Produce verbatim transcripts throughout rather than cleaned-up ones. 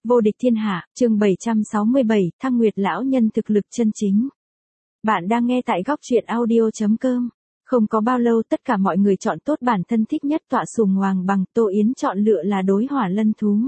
Vô địch thiên hạ, chương bảy trăm sáu mươi bảy, Thăng Nguyệt lão nhân thực lực chân chính. Bạn đang nghe tại góc truyện audio chấm com. Không có bao lâu tất cả mọi người chọn tốt bản thân thích nhất tọa sùng hoàng bằng, Tô Yến chọn lựa là đối hỏa lân thú.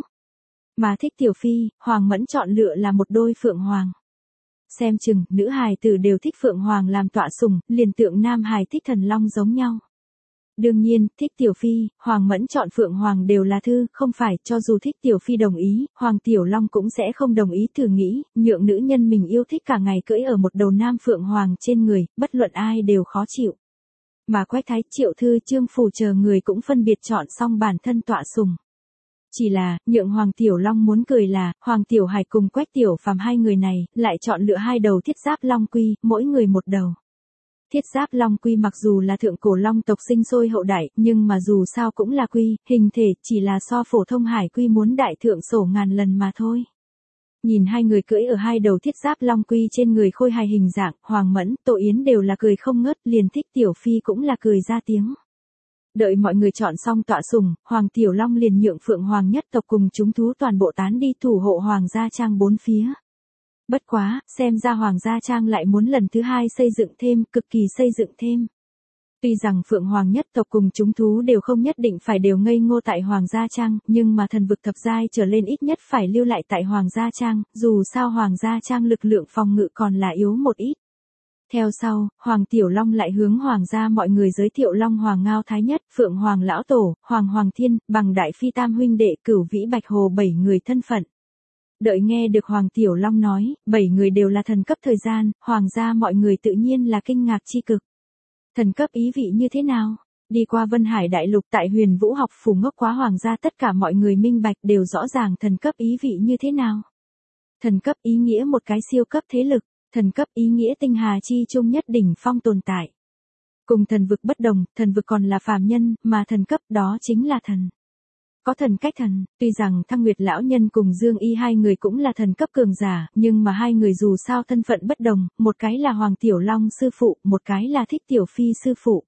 Mà thích tiểu phi, Hoàng Mẫn chọn lựa là một đôi phượng hoàng. Xem chừng, nữ hài tử đều thích phượng hoàng làm tọa sùng, liền tượng nam hài thích thần long giống nhau. Đương nhiên, thích tiểu phi, Hoàng Mẫn chọn phượng hoàng đều là thư, không phải, cho dù thích tiểu phi đồng ý, Hoàng Tiểu Long cũng sẽ không đồng ý. Thử nghĩ, nhượng nữ nhân mình yêu thích cả ngày cưỡi ở một đầu nam phượng hoàng trên người, bất luận ai đều khó chịu. Mà Quách Thái, Triệu Thư, Trương Phủ chờ người cũng phân biệt chọn xong bản thân tọa sùng. Chỉ là, nhượng Hoàng Tiểu Long muốn cười là, Hoàng Tiểu Hải cùng Quách Tiểu Phàm hai người này, lại chọn lựa hai đầu thiết giáp long quy, mỗi người một đầu. Thiết giáp long quy mặc dù là thượng cổ long tộc sinh sôi hậu đại, nhưng mà dù sao cũng là quy, hình thể chỉ là so phổ thông hải quy muốn đại thượng sổ ngàn lần mà thôi. Nhìn hai người cưỡi ở hai đầu thiết giáp long quy trên người khôi hài hình dạng, Hoàng Mẫn, Tô Yến đều là cười không ngớt, liền thích tiểu phi cũng là cười ra tiếng. Đợi mọi người chọn xong tọa sùng, Hoàng Tiểu Long liền nhượng phượng hoàng nhất tộc cùng chúng thú toàn bộ tán đi thủ hộ Hoàng gia trang bốn phía. Bất quá, xem ra Hoàng gia trang lại muốn lần thứ hai xây dựng thêm, cực kỳ xây dựng thêm. Tuy rằng Phượng Hoàng nhất tộc cùng chúng thú đều không nhất định phải đều ngây ngô tại Hoàng gia trang, nhưng mà thần vực thập giai trở lên ít nhất phải lưu lại tại Hoàng gia trang, dù sao Hoàng gia trang lực lượng phòng ngự còn là yếu một ít. Theo sau, Hoàng Tiểu Long lại hướng Hoàng gia mọi người giới thiệu Long Hoàng Ngao Thái Nhất, Phượng Hoàng Lão Tổ, Hoàng Hoàng Thiên, Bằng Đại Phi tam huynh đệ, Cửu Vĩ Bạch Hồ bảy người thân phận. Đợi nghe được Hoàng Tiểu Long nói, bảy người đều là thần cấp thời gian, Hoàng gia mọi người tự nhiên là kinh ngạc chi cực. Thần cấp ý vị như thế nào? Đi qua Vân Hải Đại Lục tại Huyền Vũ học phủ ngốc quá Hoàng gia tất cả mọi người minh bạch đều rõ ràng thần cấp ý vị như thế nào. Thần cấp ý nghĩa một cái siêu cấp thế lực, thần cấp ý nghĩa tinh hà chi trung nhất đỉnh phong tồn tại. Cùng thần vực bất đồng, thần vực còn là phàm nhân, mà thần cấp đó chính là thần. Có thần cách thần, tuy rằng Thăng Nguyệt lão nhân cùng Dương Y hai người cũng là thần cấp cường giả, nhưng mà hai người dù sao thân phận bất đồng, một cái là Hoàng Tiểu Long sư phụ, một cái là thích tiểu phi sư phụ.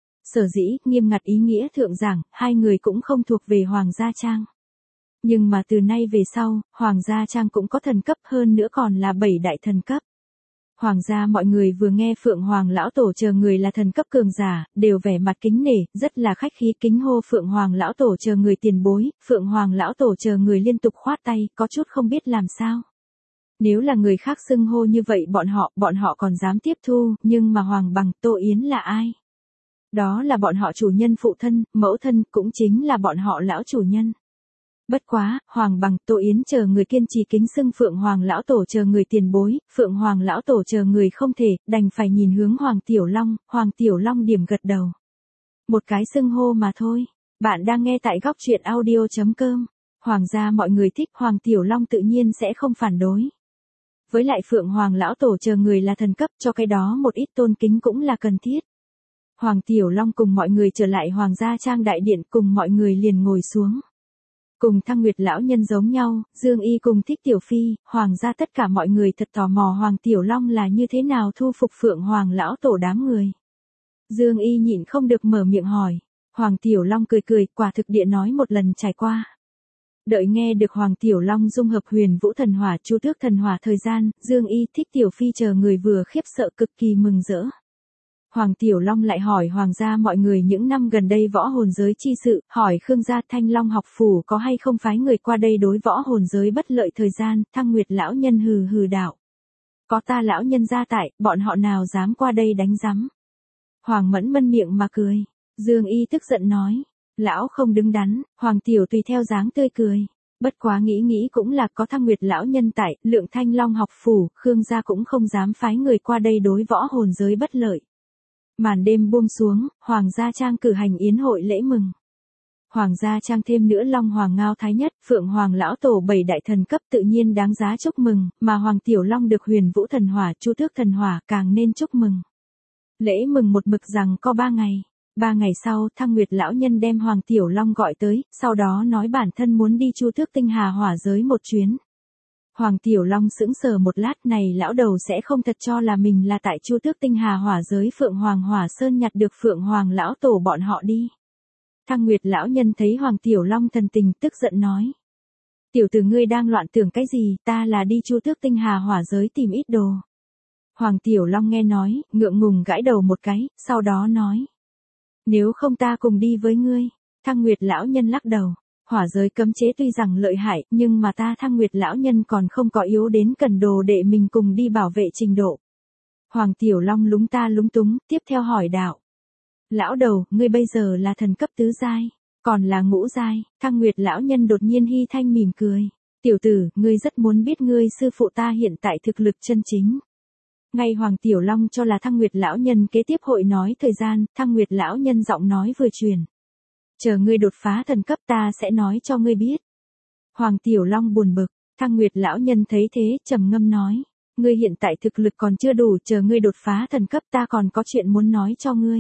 Sở dĩ, nghiêm ngặt ý nghĩa thượng giảng, hai người cũng không thuộc về Hoàng gia trang. Nhưng mà từ nay về sau, Hoàng gia trang cũng có thần cấp, hơn nữa còn là bảy đại thần cấp. Hoàng gia mọi người vừa nghe Phượng Hoàng Lão Tổ chờ người là thần cấp cường giả, đều vẻ mặt kính nể, rất là khách khí kính hô Phượng Hoàng Lão Tổ chờ người tiền bối, Phượng Hoàng Lão Tổ chờ người liên tục khoát tay, có chút không biết làm sao. Nếu là người khác xưng hô như vậy bọn họ, bọn họ còn dám tiếp thu, nhưng mà Hoàng Bằng, Tô Yến là ai? Đó là bọn họ chủ nhân phụ thân, mẫu thân, cũng chính là bọn họ lão chủ nhân. Bất quá, Hoàng Bằng, Tô Yến chờ người kiên trì kính xưng Phượng Hoàng Lão Tổ chờ người tiền bối, Phượng Hoàng Lão Tổ chờ người không thể, đành phải nhìn hướng Hoàng Tiểu Long, Hoàng Tiểu Long điểm gật đầu. Một cái xưng hô mà thôi. Bạn đang nghe tại góc truyện audio chấm com. Hoàng gia mọi người thích, Hoàng Tiểu Long tự nhiên sẽ không phản đối. Với lại Phượng Hoàng Lão Tổ chờ người là thần cấp, cho cái đó một ít tôn kính cũng là cần thiết. Hoàng Tiểu Long cùng mọi người trở lại Hoàng gia trang đại điện, cùng mọi người liền ngồi xuống. Cùng Thăng Nguyệt lão nhân giống nhau, Dương Y cùng thích tiểu phi, Hoàng gia tất cả mọi người thật tò mò Hoàng Tiểu Long là như thế nào thu phục Phượng Hoàng Lão Tổ đám người. Dương Y nhịn không được mở miệng hỏi. Hoàng Tiểu Long cười cười, quả thực địa nói một lần trải qua. Đợi nghe được Hoàng Tiểu Long dung hợp Huyền Vũ thần hỏa, Chu Tước thần hỏa thời gian, Dương Y thích tiểu phi chờ người vừa khiếp sợ cực kỳ mừng rỡ. Hoàng Tiểu Long lại hỏi Hoàng gia mọi người những năm gần đây võ hồn giới chi sự, hỏi Khương gia Thanh Long học phủ có hay không phái người qua đây đối võ hồn giới bất lợi thời gian, Thăng Nguyệt lão nhân hừ hừ đạo. Có ta lão nhân gia tại, bọn họ nào dám qua đây đánh rắm. Hoàng Mẫn mân miệng mà cười. Dương Y tức giận nói. Lão không đứng đắn, Hoàng Tiểu tùy theo dáng tươi cười. Bất quá nghĩ nghĩ cũng là có Thăng Nguyệt lão nhân tại, lượng Thanh Long học phủ, Khương gia cũng không dám phái người qua đây đối võ hồn giới bất lợi. Màn đêm buông xuống, Hoàng gia trang cử hành yến hội lễ mừng. Hoàng gia trang thêm nữa Long Hoàng Ngao Thái Nhất, Phượng Hoàng Lão Tổ bảy đại thần cấp tự nhiên đáng giá chúc mừng, mà Hoàng Tiểu Long được Huyền Vũ thần hỏa, Chu Tước thần hỏa càng nên chúc mừng. Lễ mừng một mực rằng có ba ngày. Ba ngày sau, Thăng Nguyệt lão nhân đem Hoàng Tiểu Long gọi tới, sau đó nói bản thân muốn đi Chu Tước tinh hà hỏa giới một chuyến. Hoàng Tiểu Long sững sờ một lát, này lão đầu sẽ không thật cho là mình là tại Chu Tước tinh hà hỏa giới Phượng Hoàng Hỏa Sơn nhặt được Phượng Hoàng Lão Tổ bọn họ đi. Thăng Nguyệt lão nhân thấy Hoàng Tiểu Long thần tình tức giận nói. Tiểu tử ngươi đang loạn tưởng cái gì, ta là đi Chu Tước Tinh Hà hỏa giới tìm ít đồ. Hoàng Tiểu Long nghe nói, ngượng ngùng gãi đầu một cái, sau đó nói. Nếu không ta cùng đi với ngươi. Thăng Nguyệt lão nhân lắc đầu. Hỏa giới cấm chế tuy rằng lợi hại, nhưng mà ta Thăng Nguyệt lão nhân còn không có yếu đến cần đồ để mình cùng đi bảo vệ trình độ. Hoàng Tiểu Long lúng ta lúng túng, tiếp theo hỏi đạo. Lão đầu, ngươi bây giờ là thần cấp tứ giai, còn là ngũ giai. Thăng Nguyệt lão nhân đột nhiên hi thanh mỉm cười. Tiểu tử, ngươi rất muốn biết ngươi sư phụ ta hiện tại thực lực chân chính. Ngay Hoàng Tiểu Long cho là Thăng Nguyệt lão nhân kế tiếp hội nói thời gian, Thăng Nguyệt lão nhân giọng nói vừa truyền. Chờ ngươi đột phá thần cấp ta sẽ nói cho ngươi biết. Hoàng Tiểu Long buồn bực, Thăng Nguyệt lão nhân thấy thế, trầm ngâm nói. Ngươi hiện tại thực lực còn chưa đủ, chờ ngươi đột phá thần cấp ta còn có chuyện muốn nói cho ngươi.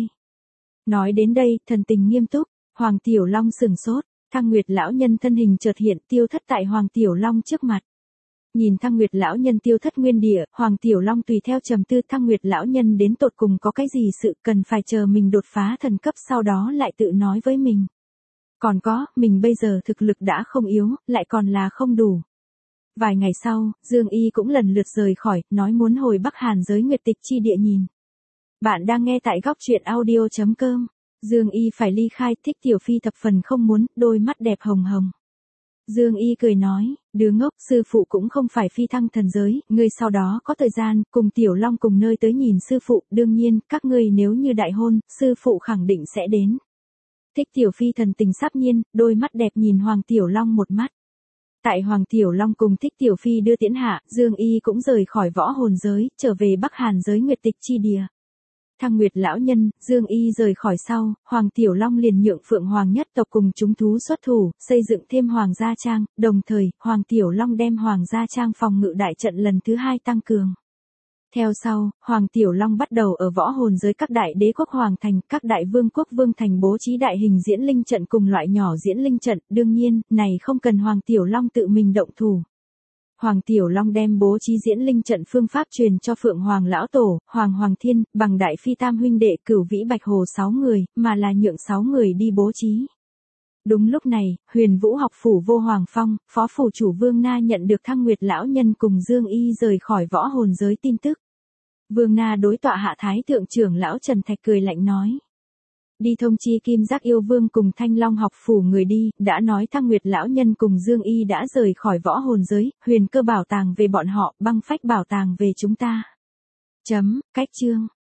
Nói đến đây, thần tình nghiêm túc, Hoàng Tiểu Long sừng sốt, Thăng Nguyệt lão nhân thân hình chợt hiện tiêu thất tại Hoàng Tiểu Long trước mặt. Nhìn Thăng Nguyệt lão nhân tiêu thất nguyên địa, Hoàng Tiểu Long tùy theo trầm tư Thăng Nguyệt lão nhân đến tột cùng có cái gì sự cần phải chờ mình đột phá thần cấp sau đó lại tự nói với mình. Còn có, mình bây giờ thực lực đã không yếu, lại còn là không đủ. Vài ngày sau, Dương Y cũng lần lượt rời khỏi, nói muốn hồi Bắc Hàn giới Nguyệt Tịch chi địa nhìn. Bạn đang nghe tại góc truyện audio chấm com. Dương Y phải ly khai, Thích Tiểu Phi thập phần không muốn, đôi mắt đẹp hồng hồng. Dương Y cười nói, đứa ngốc, sư phụ cũng không phải phi thăng thần giới, ngươi sau đó có thời gian, cùng Tiểu Long cùng nơi tới nhìn sư phụ, đương nhiên, các ngươi nếu như đại hôn, sư phụ khẳng định sẽ đến. Thích Tiểu Phi thần tình sắp nhiên, đôi mắt đẹp nhìn Hoàng Tiểu Long một mắt. Tại Hoàng Tiểu Long cùng Thích Tiểu Phi đưa tiễn hạ, Dương Y cũng rời khỏi võ hồn giới, trở về Bắc Hàn giới Nguyệt Tịch chi địa. Thăng Nguyệt lão nhân, Dương Y rời khỏi sau, Hoàng Tiểu Long liền nhượng Phượng Hoàng nhất tộc cùng chúng thú xuất thủ, xây dựng thêm Hoàng gia trang, đồng thời, Hoàng Tiểu Long đem Hoàng gia trang phòng ngự đại trận lần thứ hai tăng cường. Theo sau, Hoàng Tiểu Long bắt đầu ở võ hồn giới các đại đế quốc hoàng thành, các đại vương quốc vương thành bố trí đại hình diễn linh trận cùng loại nhỏ diễn linh trận, đương nhiên, này không cần Hoàng Tiểu Long tự mình động thủ. Hoàng Tiểu Long đem bố trí diễn linh trận phương pháp truyền cho Phượng Hoàng lão tổ, Hoàng Hoàng Thiên, bằng đại phi tam huynh đệ Cửu Vĩ Bạch Hồ sáu người, mà là nhượng sáu người đi bố trí. Đúng lúc này, Huyền Vũ học phủ Vô Hoàng Phong, phó phủ chủ Vương Na nhận được Thăng Nguyệt lão nhân cùng Dương Y rời khỏi võ hồn giới tin tức. Vương Na đối tọa hạ thái thượng trưởng lão Trần Thạch cười lạnh nói. Đi thông chi Kim Giác yêu vương cùng Thanh Long học phủ người đi, đã nói Thăng Nguyệt lão nhân cùng Dương Y đã rời khỏi võ hồn giới, huyền cơ bảo tàng về bọn họ, băng phách bảo tàng về chúng ta. Chấm, cách chương.